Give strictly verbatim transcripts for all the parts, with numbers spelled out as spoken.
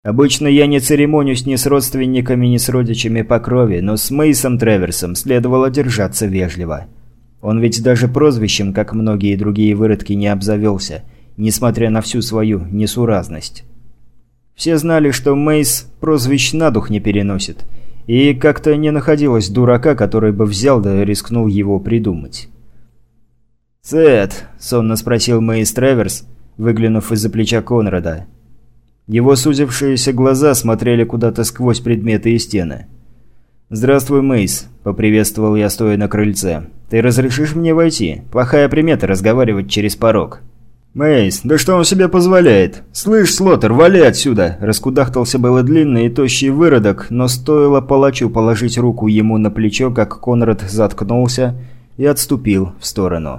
Обычно я не церемонюсь ни с родственниками, ни с родичами по крови, но с Мейсом Треверсом следовало держаться вежливо. Он ведь даже прозвищем, как многие другие выродки, не обзавелся, несмотря на всю свою несуразность. Все знали, что Мейс прозвищ на дух не переносит, и как-то не находилось дурака, который бы взял да рискнул его придумать. «Сет?» – сонно спросил Мейс Треверс, выглянув из-за плеча Конрада. Его сузившиеся глаза смотрели куда-то сквозь предметы и стены. «Здравствуй, Мейс», – поприветствовал я, стоя на крыльце. «Ты разрешишь мне войти? Плохая примета разговаривать через порог». «Мейс, да что он себе позволяет? Слышь, Слоттер, вали отсюда!» Раскудахтался было длинный и тощий выродок, но стоило палачу положить руку ему на плечо, как Конрад заткнулся и отступил в сторону.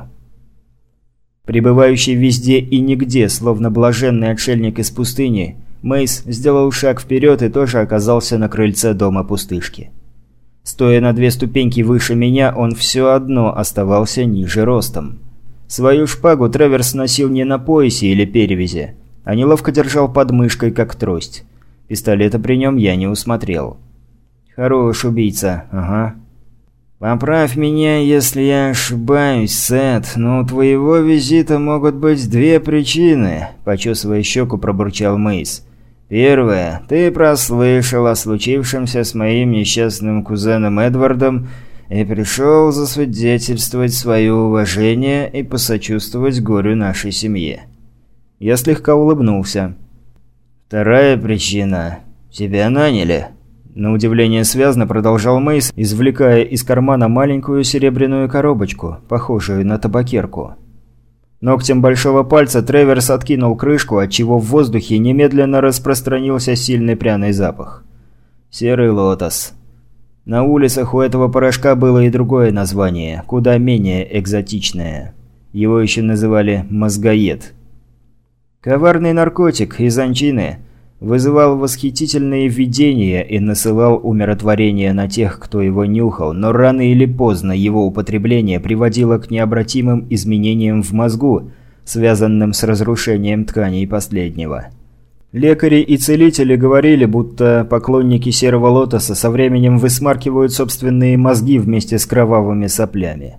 Пребывающий везде и нигде, словно блаженный отшельник из пустыни, Мейс сделал шаг вперед и тоже оказался на крыльце дома пустышки. Стоя на две ступеньки выше меня, он все одно оставался ниже ростом. Свою шпагу Треверс носил не на поясе или перевязи, а неловко держал под мышкой, как трость. Пистолета при нем я не усмотрел. «Хорош убийца, ага». «Поправь меня, если я ошибаюсь, Сет, но у твоего визита могут быть две причины», – почесывая щеку, пробурчал Мейс. «Первое. Ты прослышал о случившемся с моим несчастным кузеном Эдвардом и пришел засвидетельствовать свое уважение и посочувствовать горю нашей семье». Я слегка улыбнулся. «Вторая причина. Тебя наняли». На удивление связно продолжал Мейс, извлекая из кармана маленькую серебряную коробочку, похожую на табакерку. Ногтем большого пальца Треверс откинул крышку, отчего в воздухе немедленно распространился сильный пряный запах. Серый лотос. На улицах у этого порошка было и другое название, куда менее экзотичное. Его еще называли «мозгоед». Коварный наркотик из анчины вызывал восхитительные видения и насылал умиротворение на тех, кто его нюхал, но рано или поздно его употребление приводило к необратимым изменениям в мозгу, связанным с разрушением тканей последнего. Лекари и целители говорили, будто поклонники серого лотоса со временем высмаркивают собственные мозги вместе с кровавыми соплями.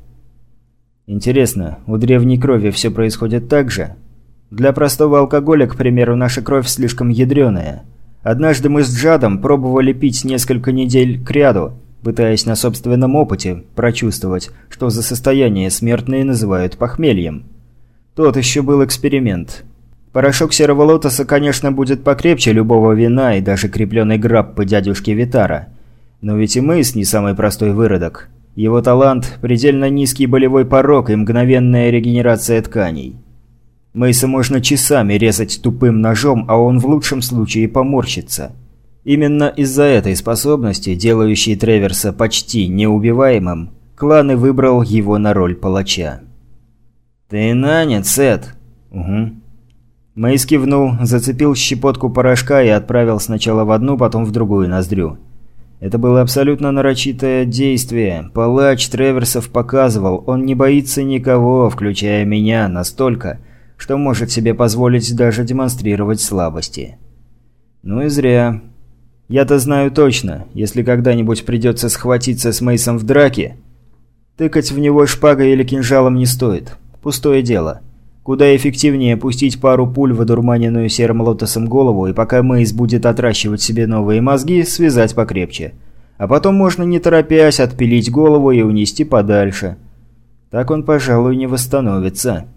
Интересно, у древней крови все происходит так же? Для простого алкоголя, к примеру, наша кровь слишком ядреная. Однажды мы с Джадом пробовали пить несколько недель кряду, пытаясь на собственном опыте прочувствовать, что за состояние смертные называют похмельем. Тот еще был эксперимент. Порошок серого лотоса, конечно, будет покрепче любого вина и даже крепленной граппы дядюшки Витара. Но ведь и Мейс не самый простой выродок. Его талант – предельно низкий болевой порог и мгновенная регенерация тканей. Мейса можно часами резать тупым ножом, а он в лучшем случае поморщится. Именно из-за этой способности, делающей Треверса почти неубиваемым, клан и выбрал его на роль палача. «Ты нанят, Сет?» «Угу». Мейс кивнул, зацепил щепотку порошка и отправил сначала в одну, потом в другую ноздрю. Это было абсолютно нарочитое действие. Палач Треверсов показывал, он не боится никого, включая меня, настолько, что может себе позволить даже демонстрировать слабости. Ну и зря. Я-то знаю точно, если когда-нибудь придется схватиться с Мейсом в драке, тыкать в него шпагой или кинжалом не стоит. Пустое дело. Куда эффективнее пустить пару пуль в одурманенную серым лотосом голову, и пока Мейс будет отращивать себе новые мозги, связать покрепче. А потом можно не торопясь отпилить голову и унести подальше. Так он, пожалуй, не восстановится.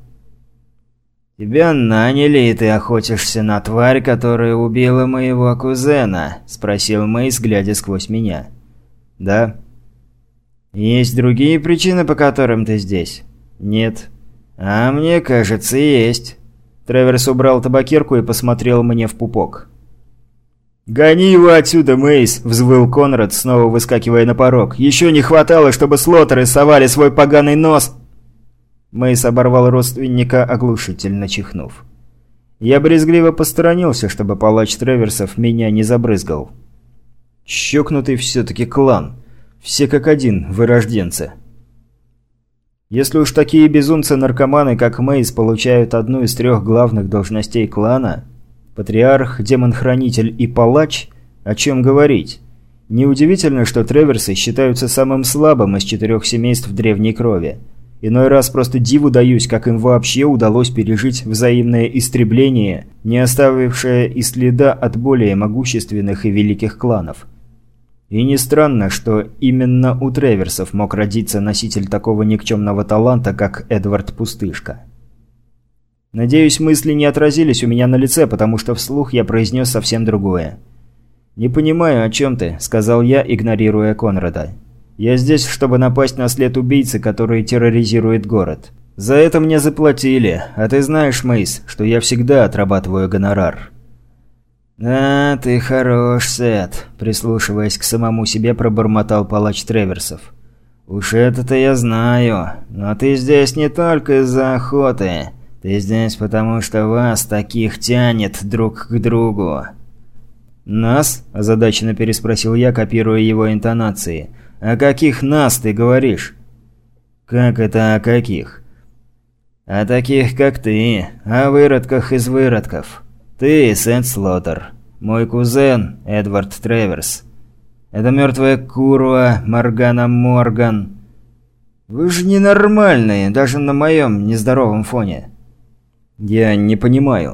«Тебя наняли, и ты охотишься на тварь, которая убила моего кузена?» – спросил Мейс, глядя сквозь меня. «Да». «Есть другие причины, по которым ты здесь?» «Нет». «А мне кажется, есть». Треверс убрал табакерку и посмотрел мне в пупок. «Гони его отсюда, Мейс!» – взвыл Конрад, снова выскакивая на порог. «Еще не хватало, чтобы слоттеры совали свой поганый нос!» Мейс оборвал родственника, оглушительно чихнув. Я брезгливо посторонился, чтобы палач Треверсов меня не забрызгал. Щёкнутый все-таки клан. Все как один, вырожденцы. Если уж такие безумцы-наркоманы, как Мейс, получают одну из трех главных должностей клана, Патриарх, демон-хранитель и палач? О чем говорить? Неудивительно, что Треверсы считаются самым слабым из четырех семейств древней крови. Иной раз просто диву даюсь, как им вообще удалось пережить взаимное истребление, не оставившее и следа от более могущественных и великих кланов. И не странно, что именно у Треверсов мог родиться носитель такого никчемного таланта, как Эдвард Пустышка. Надеюсь, мысли не отразились у меня на лице, потому что вслух я произнес совсем другое. «Не понимаю, о чем ты», — сказал я, игнорируя Конрада. «Я здесь, чтобы напасть на след убийцы, который терроризирует город. За это мне заплатили, а ты знаешь, Мейс, что я всегда отрабатываю гонорар». «Да, ты хорош, Сет», – прислушиваясь к самому себе, пробормотал палач Треверсов. «Уж это-то я знаю, но ты здесь не только из-за охоты. Ты здесь потому, что вас таких тянет друг к другу». «Нас?» – озадаченно переспросил я, копируя его интонации. «О каких нас ты говоришь?» «Как это о каких?» «О таких, как ты, о выродках из выродков. Ты, Сет Слоттер, мой кузен, Эдвард Треверс. Это мертвая курва Моргана Морган. Вы же ненормальные, даже на моем нездоровом фоне». «Я не понимаю».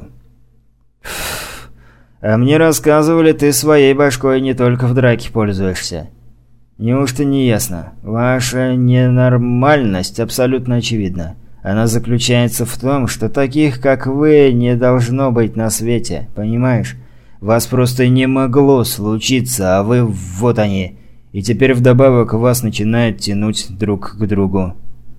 «А мне рассказывали, ты своей башкой не только в драке пользуешься. Неужто не ясно? Ваша ненормальность абсолютно очевидна. Она заключается в том, что таких, как вы, не должно быть на свете, понимаешь? Вас просто не могло случиться, а вы вот они. И теперь вдобавок вас начинает тянуть друг к другу».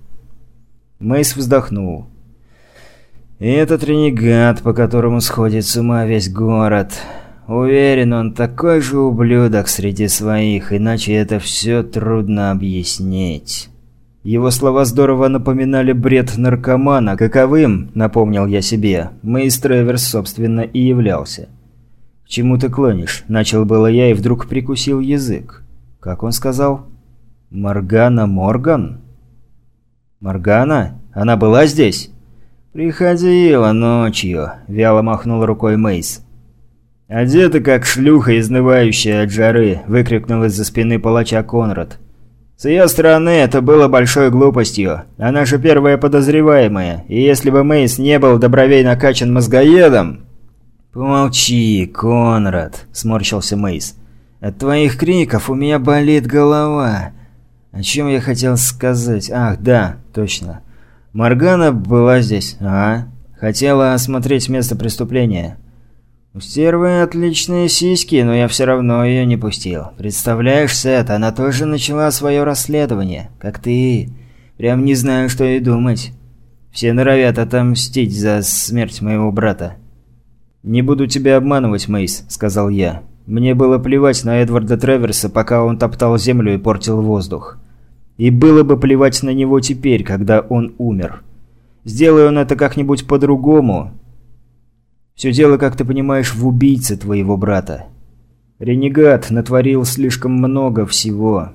Мейс вздохнул. «И этот ренегат, по которому сходит с ума весь город. Уверен, он такой же ублюдок среди своих, иначе это все трудно объяснить». Его слова здорово напоминали бред наркомана, каковым, напомнил я себе, Мейс Треверс, собственно, и являлся. «К чему ты клонишь?» – начал было я и вдруг прикусил язык. Как он сказал? «Моргана Морган?» «Моргана? Она была здесь?» «Приходила ночью», – вяло махнул рукой Мейс. «Одета как шлюха, изнывающая от жары», – выкрикнул из-за спины палача Конрад. «С ее стороны это было большой глупостью. Она же первая подозреваемая, и если бы Мейс не был до бровей накачан мозгоедом...» «Помолчи, Конрад», – сморщился Мейс. «От твоих криков у меня болит голова. О чем я хотел сказать? Ах, да, точно. Моргана была здесь, ага. Хотела осмотреть место преступления. У стервы отличные сиськи, но я все равно ее не пустил. Представляешь, Сет, она тоже начала свое расследование, как ты. Прям не знаю, что и думать. Все норовят отомстить за смерть моего брата». «Не буду тебя обманывать, Мейс», — сказал я. «Мне было плевать на Эдварда Треверса, пока он топтал землю и портил воздух. И было бы плевать на него теперь, когда он умер. Сделай он это как-нибудь по-другому. Все дело, как ты понимаешь, в убийце твоего брата. Ренегат натворил слишком много всего.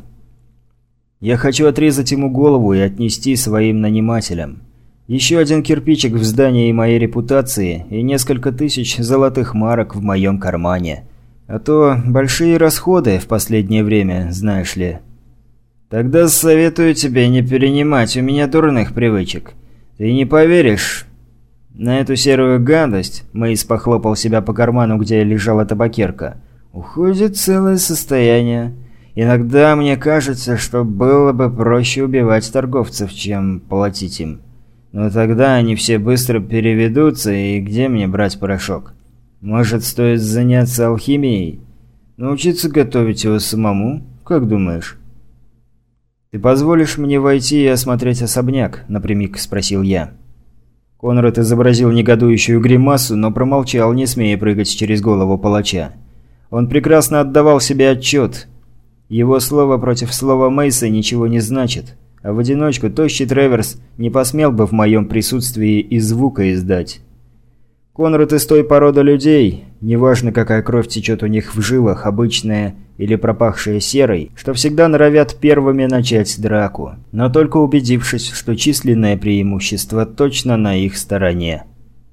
Я хочу отрезать ему голову и отнести своим нанимателям. Еще один кирпичик в здании моей репутации и несколько тысяч золотых марок в моем кармане. А то большие расходы в последнее время, знаешь ли». «Тогда советую тебе не перенимать у меня дурных привычек. Ты не поверишь. На эту серую гадость», — Мейс похлопал себя по карману, где лежала табакерка, — «уходит целое состояние. Иногда мне кажется, что было бы проще убивать торговцев, чем платить им. Но тогда они все быстро переведутся, и где мне брать порошок? Может, стоит заняться алхимией? Научиться готовить его самому? Как думаешь?» «Ты позволишь мне войти и осмотреть особняк?» – напрямик спросил я. Конрад изобразил негодующую гримасу, но промолчал, не смея прыгать через голову палача. Он прекрасно отдавал себе отчет. Его слово против слова Мейса ничего не значит, а в одиночку тощий Треверс не посмел бы в моем присутствии и звука издать. Конрад из той породы людей, неважно какая кровь течет у них в жилах, обычная или пропахшая серой, что всегда норовят первыми начать драку, но только убедившись, что численное преимущество точно на их стороне.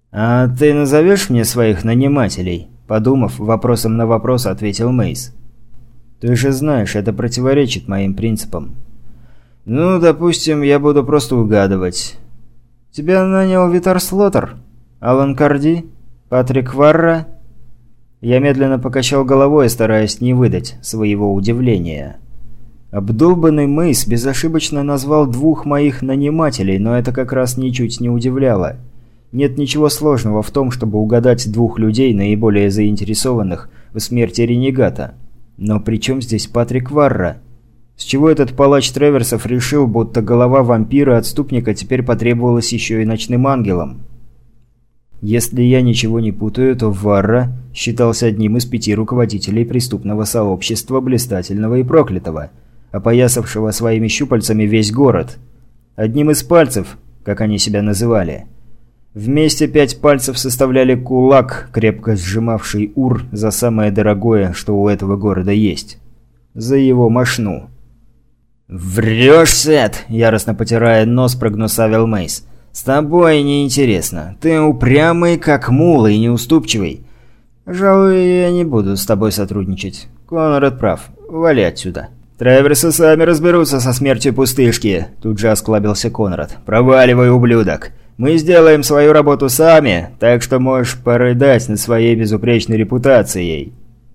«А ты назовешь мне своих нанимателей?» Подумав, вопросом на вопрос ответил Мейс. «Ты же знаешь, это противоречит моим принципам». «Ну, допустим, я буду просто угадывать. Тебя нанял Витар Слотер? Алан Карди? Патрик Варра?» Я медленно покачал головой, стараясь не выдать своего удивления. Обдолбанный Мейс безошибочно назвал двух моих нанимателей, но это как раз ничуть не удивляло. Нет ничего сложного в том, чтобы угадать двух людей, наиболее заинтересованных в смерти ренегата. Но при чем здесь Патрик Варра? С чего этот палач Треверсов решил, будто голова вампира-отступника теперь потребовалась еще и ночным ангелом? Если я ничего не путаю, то Варра считался одним из пяти руководителей преступного сообщества Блистательного и Проклятого, опоясавшего своими щупальцами весь город. Одним из пальцев, как они себя называли. Вместе пять пальцев составляли кулак, крепко сжимавший ур за самое дорогое, что у этого города есть. За его мошну. «Врешь, Сет!» – яростно потирая нос, прогнусавил Мейс. «С тобой неинтересно. Ты упрямый, как мул, и неуступчивый. Пожалуй, я не буду с тобой сотрудничать. Конрад прав. Вали отсюда». «Треверсы сами разберутся со смертью пустышки», – тут же осклабился Конрад. «Проваливай, ублюдок. Мы сделаем свою работу сами, так что можешь порыдать над своей безупречной репутацией».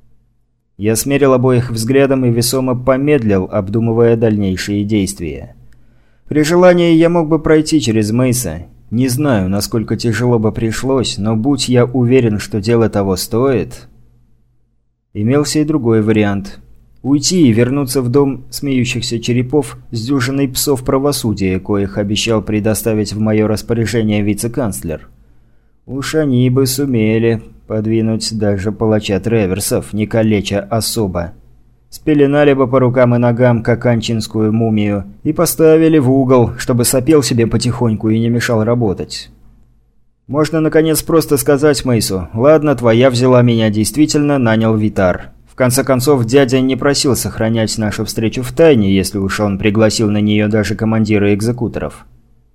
Я смерил обоих взглядом и весомо помедлил, обдумывая дальнейшие действия. При желании я мог бы пройти через Мейса. Не знаю, насколько тяжело бы пришлось, но будь я уверен, что дело того стоит... Имелся и другой вариант. Уйти и вернуться в дом смеющихся черепов с дюжиной псов правосудия, коих обещал предоставить в мое распоряжение вице-канцлер. Уж они бы сумели подвинуть даже палача Треверсов, не калеча особо. Спеленали бы по рукам и ногам каканчинскую мумию и поставили в угол, чтобы сопел себе потихоньку и не мешал работать. Можно, наконец, просто сказать Мейсу: «Ладно, твоя взяла меня, действительно нанял Витар». В конце концов, дядя не просил сохранять нашу встречу в тайне, если уж он пригласил на нее даже командира экзекуторов.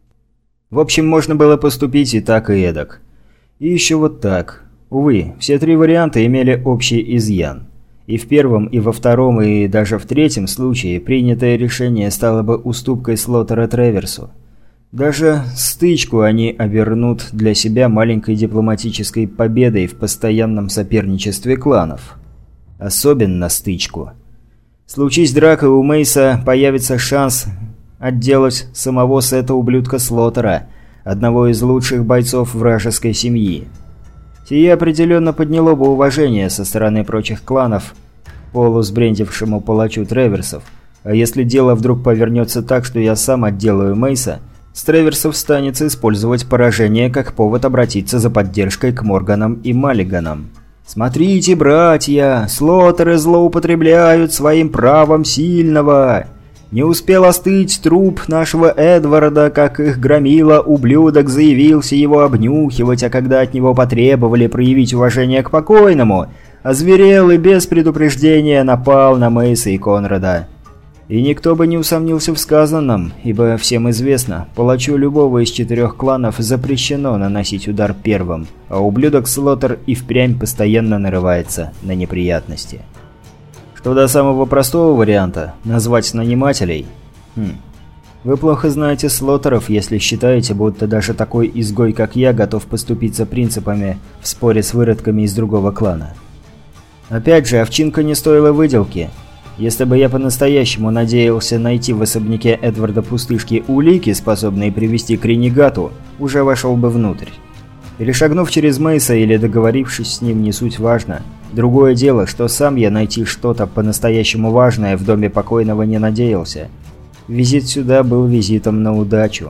В общем, можно было поступить и так, и эдак. И еще вот так. Увы, все три варианта имели общий изъян. И в первом, и во втором, и даже в третьем случае принятое решение стало бы уступкой Слотера Треверсу. Даже стычку они обернут для себя маленькой дипломатической победой в постоянном соперничестве кланов. Особенно стычку. Случись драка, у Мейса появится шанс отделать самого Сета ублюдка Слотера, одного из лучших бойцов вражеской семьи. Сие определенно подняло бы уважение со стороны прочих кланов полусбрендившему палачу Треверсов. А если дело вдруг повернется так, что я сам отделаю Мейса, с Треверсов станется использовать поражение как повод обратиться за поддержкой к Морганам и Маллиганам. «Смотрите, братья, Слотеры злоупотребляют своим правом сильного. Не успел остыть труп нашего Эдварда, как их громила, ублюдок заявился его обнюхивать, а когда от него потребовали проявить уважение к покойному, озверел и без предупреждения напал на Мейса и Конрада». И никто бы не усомнился в сказанном, ибо всем известно, палачу любого из четырех кланов запрещено наносить удар первым, а ублюдок Слотер и впрямь постоянно нарывается на неприятности. Что до самого простого варианта – назвать нанимателей. Хм. Вы плохо знаете Слотеров, если считаете, будто даже такой изгой, как я, готов поступиться принципами в споре с выродками из другого клана. Опять же, овчинка не стоила выделки. Если бы я по-настоящему надеялся найти в особняке Эдварда Пустышки улики, способные привести к ренегату, уже вошел бы внутрь. Перешагнув через Мейса или договорившись с ним, не суть важно. Другое дело, что сам я найти что-то по-настоящему важное в доме покойного не надеялся. Визит сюда был визитом на удачу.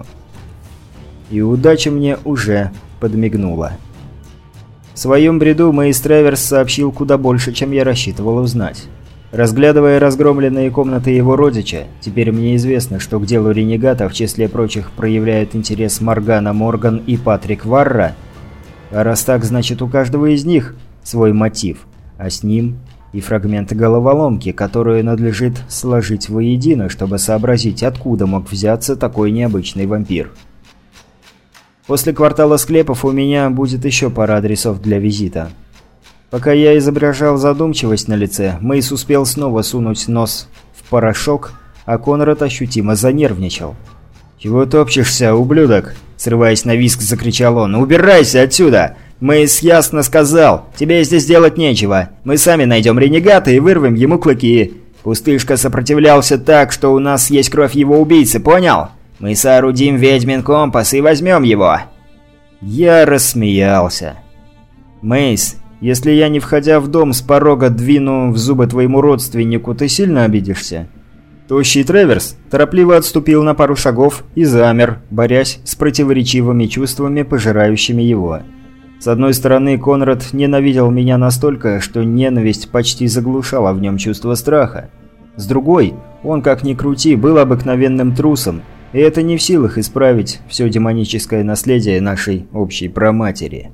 И удача мне уже подмигнула. В своем бреду Мейс Треверс сообщил куда больше, чем я рассчитывал узнать. Разглядывая разгромленные комнаты его родича, теперь мне известно, что к делу ренегата в числе прочих проявляют интерес Моргана Морган и Патрик Варра. А раз так, значит у каждого из них свой мотив, а с ним и фрагменты головоломки, которую надлежит сложить воедино, чтобы сообразить, откуда мог взяться такой необычный вампир. После квартала склепов у меня будет еще пара адресов для визита. Пока я изображал задумчивость на лице, Мейс успел снова сунуть нос в порошок, а Конрад ощутимо занервничал. «Чего топчешься, ублюдок?» – срываясь на визг, закричал он. «Убирайся отсюда! Мейс ясно сказал, тебе здесь делать нечего. Мы сами найдем ренегата и вырвем ему клыки. Пустышка сопротивлялся так, что у нас есть кровь его убийцы, понял? Мы соорудим ведьмин компас и возьмем его!» Я рассмеялся. «Мейс, если я, не входя в дом, с порога двину в зубы твоему родственнику, ты сильно обидишься?» Тощий Треверс торопливо отступил на пару шагов и замер, борясь с противоречивыми чувствами, пожирающими его. С одной стороны, Конрад ненавидел меня настолько, что ненависть почти заглушала в нем чувство страха. С другой, он, как ни крути, был обыкновенным трусом, и это не в силах исправить все демоническое наследие нашей общей праматери.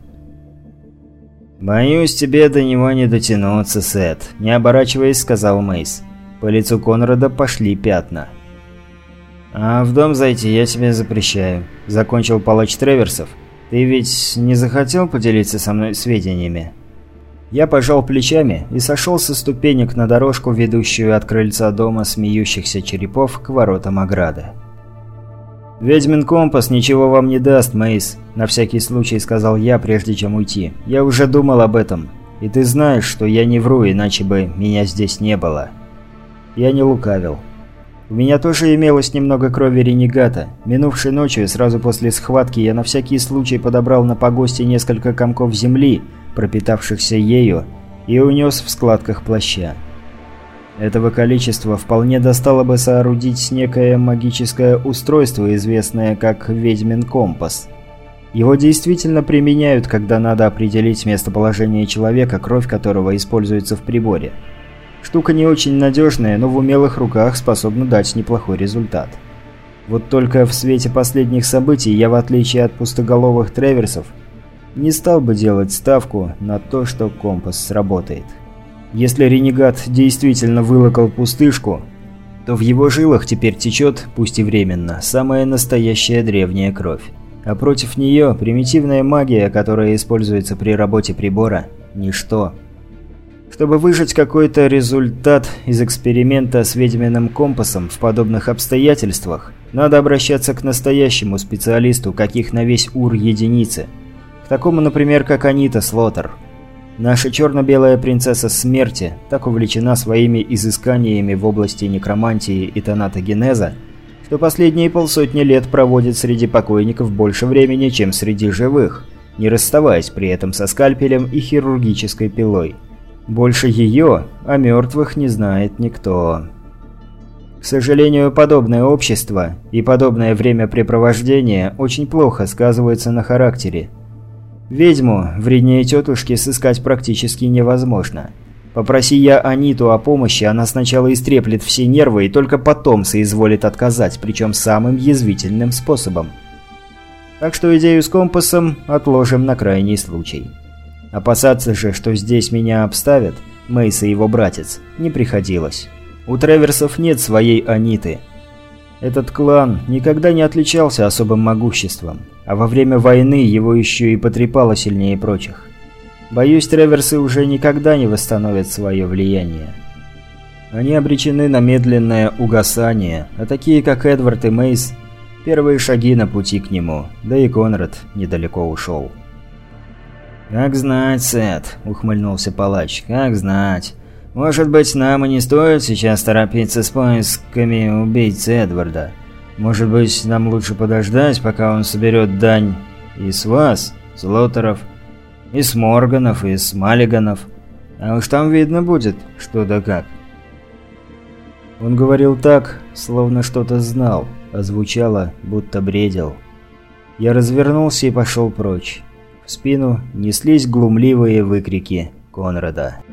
«Боюсь, тебе до него не дотянуться, Сет», – не оборачиваясь, сказал Мейс. По лицу Конрада пошли пятна. «А в дом зайти я тебе запрещаю», – закончил палач Треверсов. «Ты ведь не захотел поделиться со мной сведениями?» Я пожал плечами и сошел со ступенек на дорожку, ведущую от крыльца дома смеющихся черепов к воротам ограды. «Ведьмин компас ничего вам не даст, Мейс», – на всякий случай сказал я, прежде чем уйти. «Я уже думал об этом, и ты знаешь, что я не вру, иначе бы меня здесь не было». Я не лукавил. У меня тоже имелось немного крови ренегата. Минувшей ночью, сразу после схватки, я на всякий случай подобрал на погосте несколько комков земли, пропитавшихся ею, и унес в складках плаща. Этого количества вполне достало бы соорудить некое магическое устройство, известное как «Ведьмин компас». Его действительно применяют, когда надо определить местоположение человека, кровь которого используется в приборе. Штука не очень надежная, но в умелых руках способна дать неплохой результат. Вот только в свете последних событий я, в отличие от пустоголовых Треверсов, не стал бы делать ставку на то, что компас сработает. Если ренегат действительно вылокал пустышку, то в его жилах теперь течет, пусть и временно, самая настоящая древняя кровь. А против нее примитивная магия, которая используется при работе прибора – ничто. Чтобы выжать какой-то результат из эксперимента с ведьминым компасом в подобных обстоятельствах, надо обращаться к настоящему специалисту, каких на весь Ур единицы. К такому, например, как Анита Слотер. Наша черно-белая принцесса смерти так увлечена своими изысканиями в области некромантии и тонатогенеза, что последние полсотни лет проводит среди покойников больше времени, чем среди живых, не расставаясь при этом со скальпелем и хирургической пилой. Больше ее о мертвых не знает никто. К сожалению, подобное общество и подобное времяпрепровождение очень плохо сказывается на характере. Ведьму, вреднее тетушки, сыскать практически невозможно. Попроси я Аниту о помощи, она сначала истреплет все нервы и только потом соизволит отказать, причем самым язвительным способом. Так что идею с компасом отложим на крайний случай. Опасаться же, что здесь меня обставят, Мейс и его братец, не приходилось. У Треверсов нет своей Аниты. Этот клан никогда не отличался особым могуществом, а во время войны его еще и потрепало сильнее прочих. Боюсь, Треверсы уже никогда не восстановят свое влияние. Они обречены на медленное угасание, а такие как Эдвард и Мейс – первые шаги на пути к нему, да и Конрад недалеко ушел. «Как знать, Сет», — ухмыльнулся палач, — «как знать. Может быть, нам и не стоит сейчас торопиться с поисками убийцы Эдварда. Может быть, нам лучше подождать, пока он соберет дань и с вас, с Лотеров, и с Морганов, и с Маллиганов. А уж там видно будет, что да как». Он говорил так, словно что-то знал, а звучало, будто бредил. Я развернулся и пошел прочь. В спину неслись глумливые выкрики Конрада.